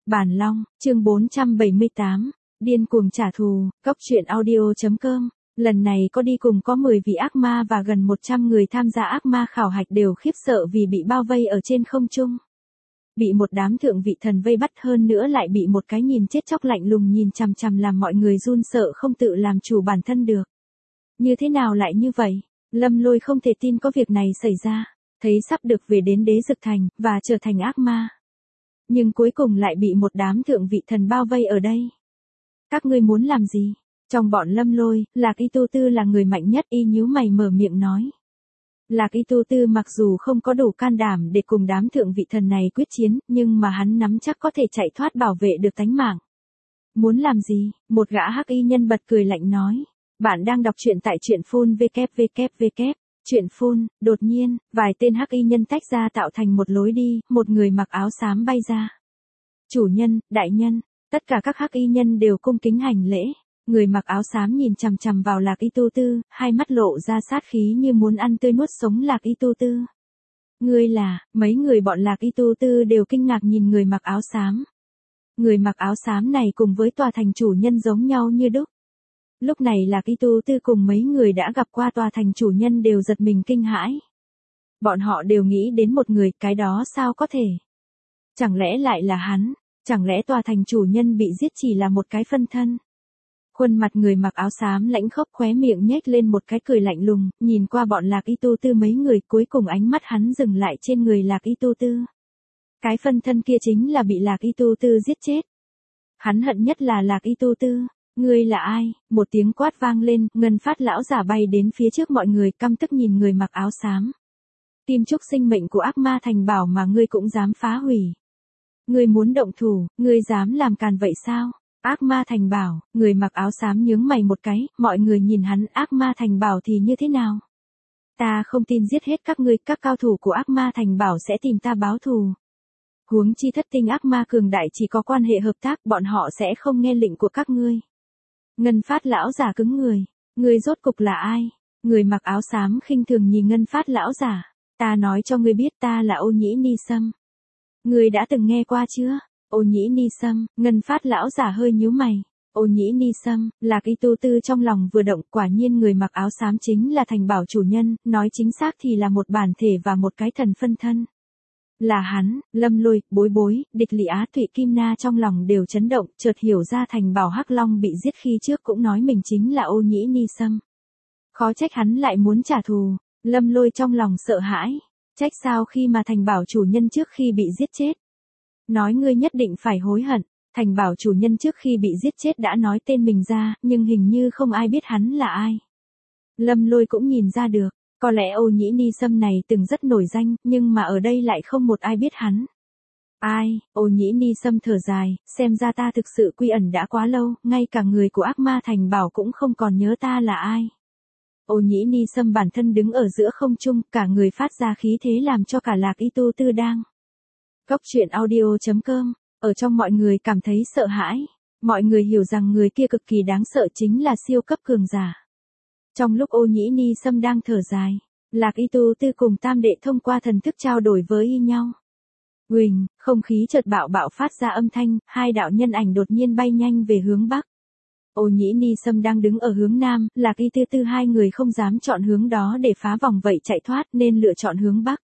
Bản Long, chương 478, điên cuồng trả thù, Cốc truyện audio.com. Lần này có đi cùng có 10 vị ác ma và gần 100 người tham gia ác ma khảo hạch đều khiếp sợ vì bị bao vây ở trên không trung. Bị một đám thượng vị thần vây bắt, hơn nữa lại bị một cái nhìn chết chóc lạnh lùng nhìn chằm chằm làm mọi người run sợ không tự làm chủ bản thân được. Như thế nào lại như vậy? Lâm Lôi không thể tin có việc này xảy ra, thấy sắp được về đến Đế Dực Thành, và trở thành ác ma. Nhưng cuối cùng lại bị một đám thượng vị thần bao vây ở đây. Các ngươi muốn làm gì? Trong bọn Lâm Lôi, Lạc Y Tu Tư là người mạnh nhất, y nhíu mày mở miệng nói. Lạc Y Tu Tư mặc dù không có đủ can đảm để cùng đám thượng vị thần này quyết chiến, nhưng mà hắn nắm chắc có thể chạy thoát bảo vệ được tánh mạng. Muốn làm gì? Một gã hắc y nhân bật cười lạnh nói. Bạn đang đọc truyện tại truyện phun www. Truyện phun, đột nhiên, vài tên hắc y nhân tách ra tạo thành một lối đi, một người mặc áo xám bay ra. Chủ nhân, đại nhân, tất cả các hắc y nhân đều cung kính hành lễ. Người mặc áo xám nhìn chằm chằm vào Lạc Y Tu Tư, hai mắt lộ ra sát khí như muốn ăn tươi nuốt sống Lạc Y Tu Tư. Ngươi là, mấy người bọn Lạc Y Tu Tư đều kinh ngạc nhìn người mặc áo xám. Người mặc áo xám này cùng với tòa thành chủ nhân giống nhau như đúc. Lúc này Lạc Y Tu Tư cùng mấy người đã gặp qua tòa thành chủ nhân đều giật mình kinh hãi. Bọn họ đều nghĩ đến một người, cái đó sao có thể? Chẳng lẽ lại là hắn? Chẳng lẽ tòa thành chủ nhân bị giết chỉ là một cái phân thân? Khuôn mặt người mặc áo xám lãnh khốc, khóe miệng nhếch lên một cái cười lạnh lùng, nhìn qua bọn Lạc Y Tu Tư mấy người, cuối cùng ánh mắt hắn dừng lại trên người Lạc Y Tu Tư. Cái phân thân kia chính là bị Lạc Y Tu Tư giết chết. Hắn hận nhất là Lạc Y Tu Tư. Ngươi là ai? Một tiếng quát vang lên, Ngân Phát lão giả bay đến phía trước mọi người, căm tức nhìn người mặc áo xám. Kim trúc sinh mệnh của ác ma thành bảo mà ngươi cũng dám phá hủy. Ngươi muốn động thủ, ngươi dám làm càn vậy sao? Ác ma thành bảo, người mặc áo xám nhướng mày một cái, mọi người nhìn hắn, ác ma thành bảo thì như thế nào? Ta không tin giết hết các ngươi, các cao thủ của ác ma thành bảo sẽ tìm ta báo thù. Huống chi thất tinh ác ma cường đại chỉ có quan hệ hợp tác, bọn họ sẽ không nghe lệnh của các ngươi. Ngân Phát lão giả cứng người. Ngươi rốt cục là ai? Người mặc áo xám khinh thường nhìn Ngân Phát lão giả. Ta nói cho ngươi biết, ta là Ô Nhĩ Ni Sâm. Ngươi đã từng nghe qua chưa? Ô Nhĩ Ni Sâm. Ngân Phát lão giả hơi nhíu mày. Ô Nhĩ Ni Sâm, Lạc Y Tu Tư trong lòng vừa động, quả nhiên người mặc áo xám chính là thành bảo chủ nhân, nói chính xác thì là một bản thể và một cái thần phân thân. Là hắn. Lâm Lôi, Bối Bối, Địch Lị Á, Thụy Kim Na trong lòng đều chấn động, chợt hiểu ra thành bảo Hắc Long bị giết khi trước cũng nói mình chính là Ô Nhĩ Ni Sâm. Khó trách hắn lại muốn trả thù. Lâm Lôi trong lòng sợ hãi. Trách sao khi mà thành bảo chủ nhân trước khi bị giết chết. Nói ngươi nhất định phải hối hận. Thành bảo chủ nhân trước khi bị giết chết đã nói tên mình ra, nhưng hình như không ai biết hắn là ai. Lâm Lôi cũng nhìn ra được. Có lẽ Ô Nhĩ Ni Sâm này từng rất nổi danh, nhưng mà ở đây lại không một ai biết hắn. Ai? Ô Nhĩ Ni Sâm thở dài, xem ra ta thực sự quy ẩn đã quá lâu, ngay cả người của ác ma thành bảo cũng không còn nhớ ta là ai. Ô Nhĩ Ni Sâm bản thân đứng ở giữa không trung, cả người phát ra khí thế làm cho cả Lạc Y Tu Tư đang. Cốc truyện audio.com, ở trong mọi người cảm thấy sợ hãi. Mọi người hiểu rằng người kia cực kỳ đáng sợ, chính là siêu cấp cường giả. Trong lúc Ô Nhĩ Ni Sâm đang thở dài, Lạc Y Tu Tư cùng tam đệ thông qua thần thức trao đổi với y nhau. Huỳnh, không khí chợt bạo phát ra âm thanh, hai đạo nhân ảnh đột nhiên bay nhanh về hướng bắc. Ô Nhĩ Ni Sâm đang đứng ở hướng nam, Lạc Y Tu Tư hai người không dám chọn hướng đó để phá vòng vậy chạy thoát nên lựa chọn hướng bắc.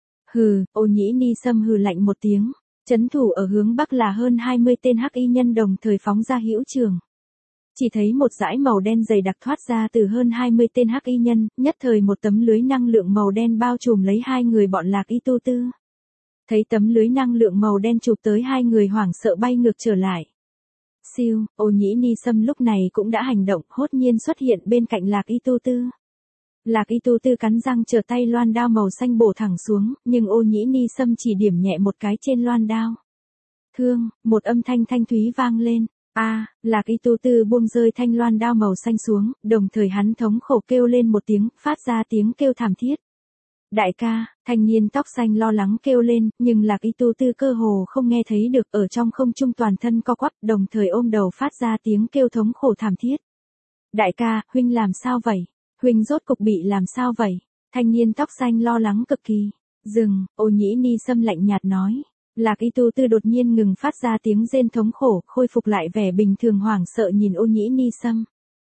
Hừ, Ô Nhĩ Ni Sâm hừ lạnh một tiếng, trấn thủ ở hướng bắc là hơn 20 tên hắc y nhân đồng thời phóng ra hữu trường. Chỉ thấy một dải màu đen dày đặc thoát ra từ hơn 20 tên hắc y nhân, nhất thời một tấm lưới năng lượng màu đen bao trùm lấy hai người bọn Lạc Y Tu Tư. Thấy tấm lưới năng lượng màu đen chụp tới, hai người hoảng sợ bay ngược trở lại. Siêu, Ô Nhĩ Ni Sâm lúc này cũng đã hành động, hốt nhiên xuất hiện bên cạnh Lạc Y Tu Tư. Lạc Y Tu Tư cắn răng trở tay loan đao màu xanh bổ thẳng xuống, nhưng Ô Nhĩ Ni Sâm chỉ điểm nhẹ một cái trên loan đao. Thương, một âm thanh thanh thúy vang lên. Lạc Y Tu Tư buông rơi thanh loan đao màu xanh xuống, đồng thời hắn thống khổ kêu lên một tiếng, phát ra tiếng kêu thảm thiết. Đại ca, thanh niên tóc xanh lo lắng kêu lên, nhưng Lạc Y Tu Tư cơ hồ không nghe thấy được, ở trong không trung toàn thân co quắp, đồng thời ôm đầu phát ra tiếng kêu thống khổ thảm thiết. Đại ca, huynh làm sao vậy? Huynh rốt cục bị làm sao vậy? Thanh niên tóc xanh lo lắng cực kỳ. Dừng, Ô Nhĩ Ni Sâm lạnh nhạt nói. Lạc Y Tu Tư đột nhiên ngừng phát ra tiếng rên thống khổ, khôi phục lại vẻ bình thường hoảng sợ nhìn Ô Nhĩ Ni Sâm.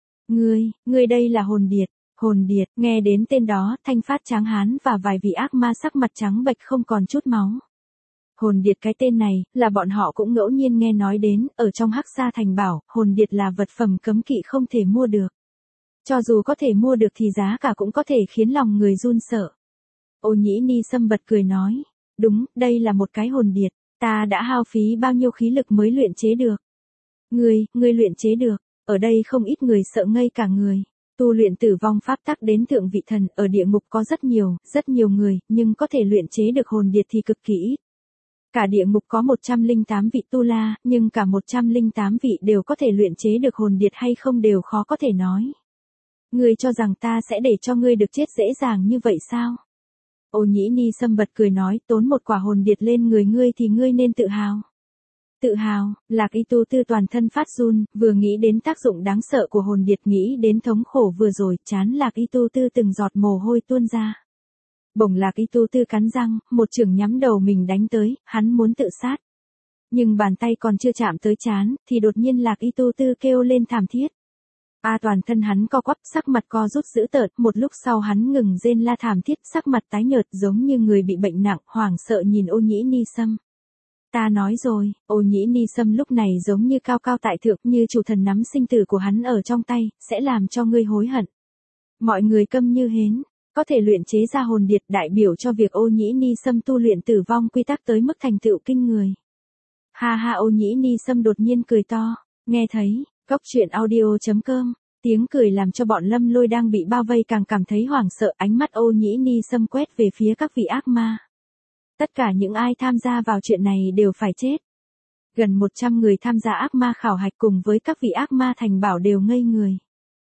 Ngươi đây là hồn điệt. Hồn điệt, nghe đến tên đó, Thanh Phát Tráng Hán và vài vị ác ma sắc mặt trắng bệch không còn chút máu. Hồn điệt, cái tên này, là bọn họ cũng ngẫu nhiên nghe nói đến, ở trong Hắc Sa Thành bảo, hồn điệt là vật phẩm cấm kỵ không thể mua được. Cho dù có thể mua được thì giá cả cũng có thể khiến lòng người run sợ. Ô Nhĩ Ni Sâm bật cười nói, đúng, đây là một cái hồn điệt, ta đã hao phí bao nhiêu khí lực mới luyện chế được. Ngươi luyện chế được, ở đây không ít người sợ ngây cả người. Tu luyện tử vong pháp tắc đến thượng vị thần, ở địa ngục có rất nhiều người, nhưng có thể luyện chế được hồn điệt thì cực kỳ ít. Cả địa ngục có 108 vị tu la, nhưng cả 108 vị đều có thể luyện chế được hồn điệt hay không đều khó có thể nói. Ngươi cho rằng ta sẽ để cho ngươi được chết dễ dàng như vậy sao? Ô Nhĩ Ni Sâm bật cười nói, tốn một quả hồn điệt lên người ngươi thì ngươi nên tự hào. Tự hào, Lạc Y Tu Tư toàn thân phát run, vừa nghĩ đến tác dụng đáng sợ của hồn điệt, nghĩ đến thống khổ vừa rồi, trán Lạc Y Tu Tư từng giọt mồ hôi tuôn ra. Bỗng Lạc Y Tu Tư cắn răng, một chưởng nhắm đầu mình đánh tới, hắn muốn tự sát. Nhưng bàn tay còn chưa chạm tới trán, thì đột nhiên Lạc Y Tu Tư kêu lên thảm thiết. Toàn thân hắn co quắp, sắc mặt co rút dữ tợn, một lúc sau hắn ngừng rên la thảm thiết, sắc mặt tái nhợt giống như người bị bệnh nặng, hoảng sợ nhìn Ô Nhĩ Ni Sâm. Ta nói rồi, Ô Nhĩ Ni Sâm lúc này giống như cao cao tại thượng, như chủ thần nắm sinh tử của hắn ở trong tay, sẽ làm cho ngươi hối hận. Mọi người câm như hến, có thể luyện chế ra hồn điệt đại biểu cho việc Ô Nhĩ Ni Sâm tu luyện tử vong quy tắc tới mức thành tựu kinh người. Ha ha, Ô Nhĩ Ni Sâm đột nhiên cười to, nghe thấy, coctruyện.audio.com, tiếng cười làm cho bọn Lâm Lôi đang bị bao vây càng cảm thấy hoảng sợ, ánh mắt Ô Nhĩ Ni Sâm quét về phía các vị ác ma. Tất cả những ai tham gia vào chuyện này đều phải chết. Gần 100 người tham gia ác ma khảo hạch cùng với các vị ác ma thành bảo đều ngây người.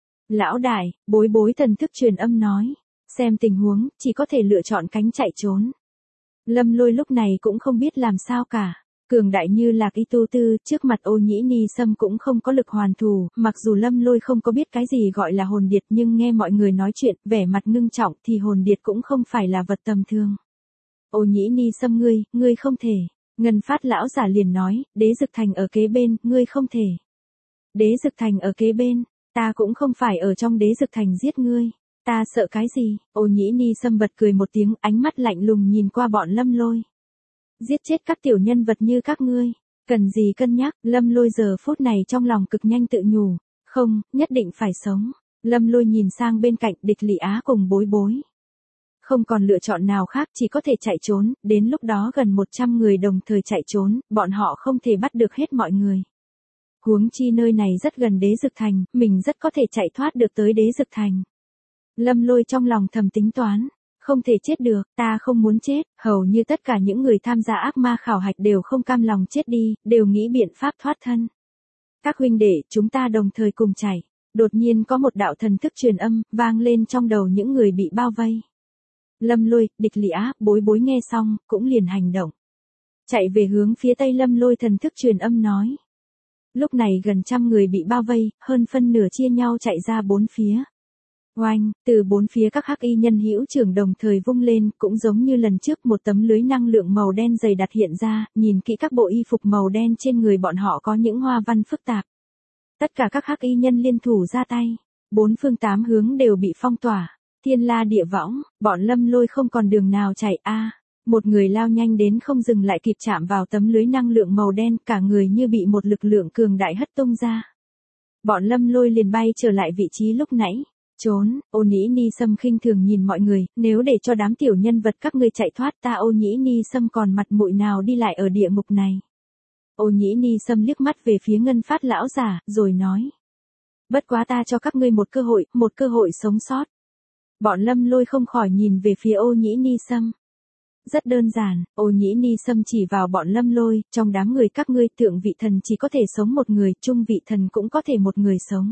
Lão đại, bối thần thức truyền âm nói, xem tình huống, chỉ có thể lựa chọn cánh chạy trốn. Lâm Lôi lúc này cũng không biết làm sao cả. Cường đại như Lạc Y Tu Tư, trước mặt Ô Nhĩ Ni Sâm cũng không có lực hoàn thủ, mặc dù Lâm Lôi không có biết cái gì gọi là hồn điệt nhưng nghe mọi người nói chuyện, vẻ mặt ngưng trọng thì hồn điệt cũng không phải là vật tầm thường. Ô Nhĩ Ni Sâm ngươi không thể. Ngân Phát lão giả liền nói, Đế Dực Thành ở kế bên, ngươi không thể. Đế Dực Thành ở kế bên, ta cũng không phải ở trong Đế Dực Thành giết ngươi. Ta sợ cái gì? Ô Nhĩ Ni Sâm bật cười một tiếng, ánh mắt lạnh lùng nhìn qua bọn Lâm Lôi. Giết chết các tiểu nhân vật như các ngươi, cần gì cân nhắc? Lâm Lôi giờ phút này trong lòng cực nhanh tự nhủ, không, nhất định phải sống. Lâm Lôi nhìn sang bên cạnh Địch Lị Á cùng Bối. Không còn lựa chọn nào khác, chỉ có thể chạy trốn, đến lúc đó gần 100 người đồng thời chạy trốn, bọn họ không thể bắt được hết mọi người. Huống chi nơi này rất gần Đế Dực Thành, mình rất có thể chạy thoát được tới Đế Dực Thành. Lâm Lôi trong lòng thầm tính toán, không thể chết được, ta không muốn chết, hầu như tất cả những người tham gia ác ma khảo hạch đều không cam lòng chết đi, đều nghĩ biện pháp thoát thân. Các huynh đệ, chúng ta đồng thời cùng chạy. Đột nhiên có một đạo thần thức truyền âm, vang lên trong đầu những người bị bao vây. Lâm Lôi, Địch Lị Á, Bối nghe xong, cũng liền hành động. Chạy về hướng phía tây. Lâm Lôi thần thức truyền âm nói. Lúc này gần 100 người bị bao vây, hơn phân nửa chia nhau chạy ra bốn phía. Oanh, từ bốn phía các hắc y nhân hữu trưởng đồng thời vung lên, cũng giống như lần trước một tấm lưới năng lượng màu đen dày đặc hiện ra, nhìn kỹ các bộ y phục màu đen trên người bọn họ có những hoa văn phức tạp. Tất cả các hắc y nhân liên thủ ra tay, bốn phương tám hướng đều bị phong tỏa. Thiên la địa võng, bọn Lâm Lôi không còn đường nào chạy một người lao nhanh đến không dừng lại kịp chạm vào tấm lưới năng lượng màu đen, cả người như bị một lực lượng cường đại hất tung ra. Bọn Lâm Lôi liền bay trở lại vị trí lúc nãy. Trốn, Ô Nhĩ Ni Sâm khinh thường nhìn mọi người, nếu để cho đám tiểu nhân vật các ngươi chạy thoát, ta Ô Nhĩ Ni Sâm còn mặt mũi nào đi lại ở địa ngục này. Ô Nhĩ Ni Sâm liếc mắt về phía Ngân Phát lão giả, rồi nói. Bất quá ta cho các ngươi một cơ hội sống sót. Bọn Lâm Lôi không khỏi nhìn về phía Ô Nhĩ Ni Sâm. Rất đơn giản, Ô Nhĩ Ni Sâm chỉ vào bọn Lâm Lôi, trong đám người các ngươi thượng vị thần chỉ có thể sống một người, trung vị thần cũng có thể một người sống.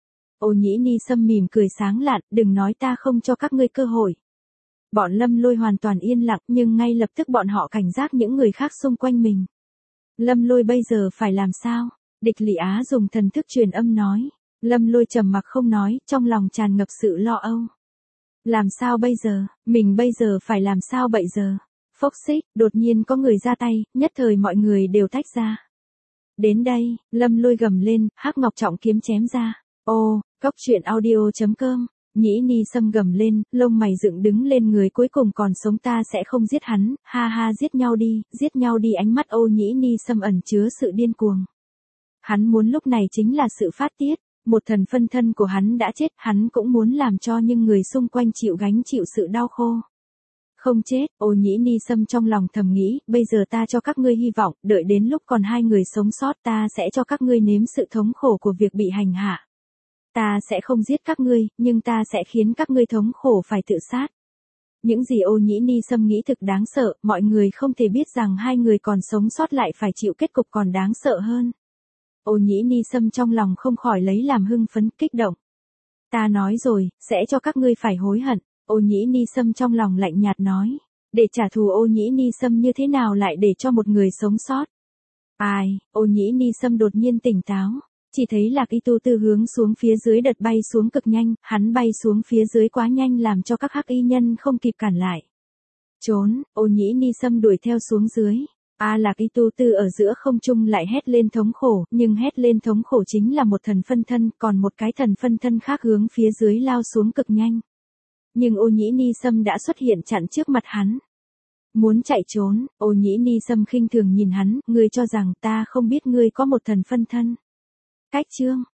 Ô Nhĩ Ni Sâm mỉm cười sáng lạn, đừng nói ta không cho các ngươi cơ hội. Bọn Lâm Lôi hoàn toàn yên lặng, nhưng ngay lập tức bọn họ cảnh giác những người khác xung quanh mình. Lâm Lôi bây giờ phải làm sao? Địch Lị Á dùng thần thức truyền âm nói. Lâm Lôi trầm mặc không nói, trong lòng tràn ngập sự lo âu. Làm sao bây giờ? Mình bây giờ phải làm sao bây giờ? Phốc xích, đột nhiên có người ra tay, nhất thời mọi người đều tách ra. Đến đây, Lâm Lôi gầm lên, Hắc Ngọc trọng kiếm chém ra. Ô, cốc truyện audio.com. Nhĩ Ni Sâm gầm lên, lông mày dựng đứng lên, người cuối cùng còn sống ta sẽ không giết hắn, ha ha, giết nhau đi, ánh mắt Ô Nhĩ Ni Sâm ẩn chứa sự điên cuồng. Hắn muốn lúc này chính là sự phát tiết, một thần phân thân của hắn đã chết, hắn cũng muốn làm cho những người xung quanh chịu sự đau khổ. Không chết, Ô Nhĩ Ni Sâm trong lòng thầm nghĩ, bây giờ ta cho các ngươi hy vọng, đợi đến lúc còn hai người sống sót ta sẽ cho các ngươi nếm sự thống khổ của việc bị hành hạ. Ta sẽ không giết các ngươi, nhưng ta sẽ khiến các ngươi thống khổ phải tự sát. Những gì Ô Nhĩ Ni Sâm nghĩ thực đáng sợ, mọi người không thể biết rằng hai người còn sống sót lại phải chịu kết cục còn đáng sợ hơn. Ô Nhĩ Ni Sâm trong lòng không khỏi lấy làm hưng phấn, kích động. Ta nói rồi, sẽ cho các ngươi phải hối hận. Ô Nhĩ Ni Sâm trong lòng lạnh nhạt nói. Để trả thù Ô Nhĩ Ni Sâm như thế nào lại để cho một người sống sót? Ai, Ô Nhĩ Ni Sâm đột nhiên tỉnh táo. Chỉ thấy Lạc Y Tu Tư hướng xuống phía dưới đợt bay xuống cực nhanh, hắn bay xuống phía dưới quá nhanh làm cho các hắc y nhân không kịp cản lại. Trốn, Ô Nhĩ Ni Sâm đuổi theo xuống dưới. Lạc Y Tu Tư ở giữa không trung lại hét lên thống khổ, nhưng hét lên thống khổ chính là một thần phân thân, còn một cái thần phân thân khác hướng phía dưới lao xuống cực nhanh. Nhưng Ô Nhĩ Ni Sâm đã xuất hiện chặn trước mặt hắn. Muốn chạy trốn, Ô Nhĩ Ni Sâm khinh thường nhìn hắn, ngươi cho rằng ta không biết ngươi có một thần phân thân. Cách chương